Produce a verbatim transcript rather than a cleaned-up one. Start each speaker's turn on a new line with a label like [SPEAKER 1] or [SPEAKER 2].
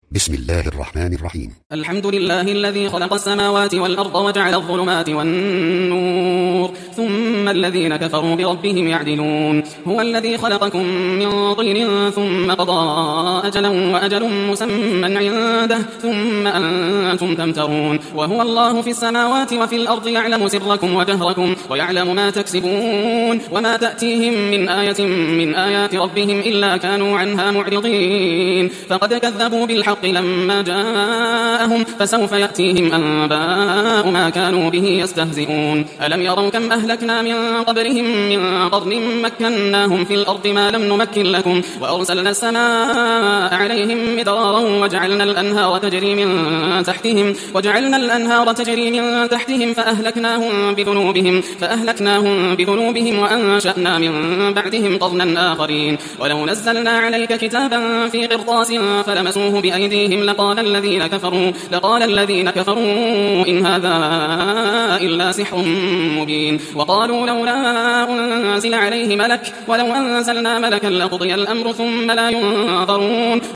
[SPEAKER 1] بسم الله الرحمن الرحيم.
[SPEAKER 2] الحمد لله الذي خلق السماوات والأرض وجعل الظلمات والنور ثم الذين كفروا بربهم يعدلون. هو الذي خلقكم من طين ثم قضى أجلا وأجل مسمى عنده ثم أنتم تمترون. وهو الله في السماوات وفي الأرض يعلم سركم وجهركم ويعلم ما تكسبون وما تأتيهم من آية من آيات ربهم إلا كانوا عنها معرضين. فقد كذبوا بالحق لما جاءهم فسوف يأتيهم أنباء ما كانوا به يستهزئون. ألم يروا كم أهلكنا من قبلهم من قرن مكناهم في الأرض ما لم نمكن لكم وأرسلنا السماء عليهم مدرارا وجعلنا الأنهار تجري من تحتهم وجعلنا الأنهار تجري من تحتهم فأهلكناهم بذنوبهم فأهلكناهم بذنوبهم وأنشأنا من بعدهم قرنا آخرين. ولو نزلنا عليك كتابا في قرطاس فلمسوه بأيديهم لقال الذين كفروا لقال الذين كفروا إن هذا إلا سحر مبين. وقالوا لولا أنزل عليه ملك ولو أنزلنا ملكا لقضي الأمر ثم لا ينظرون.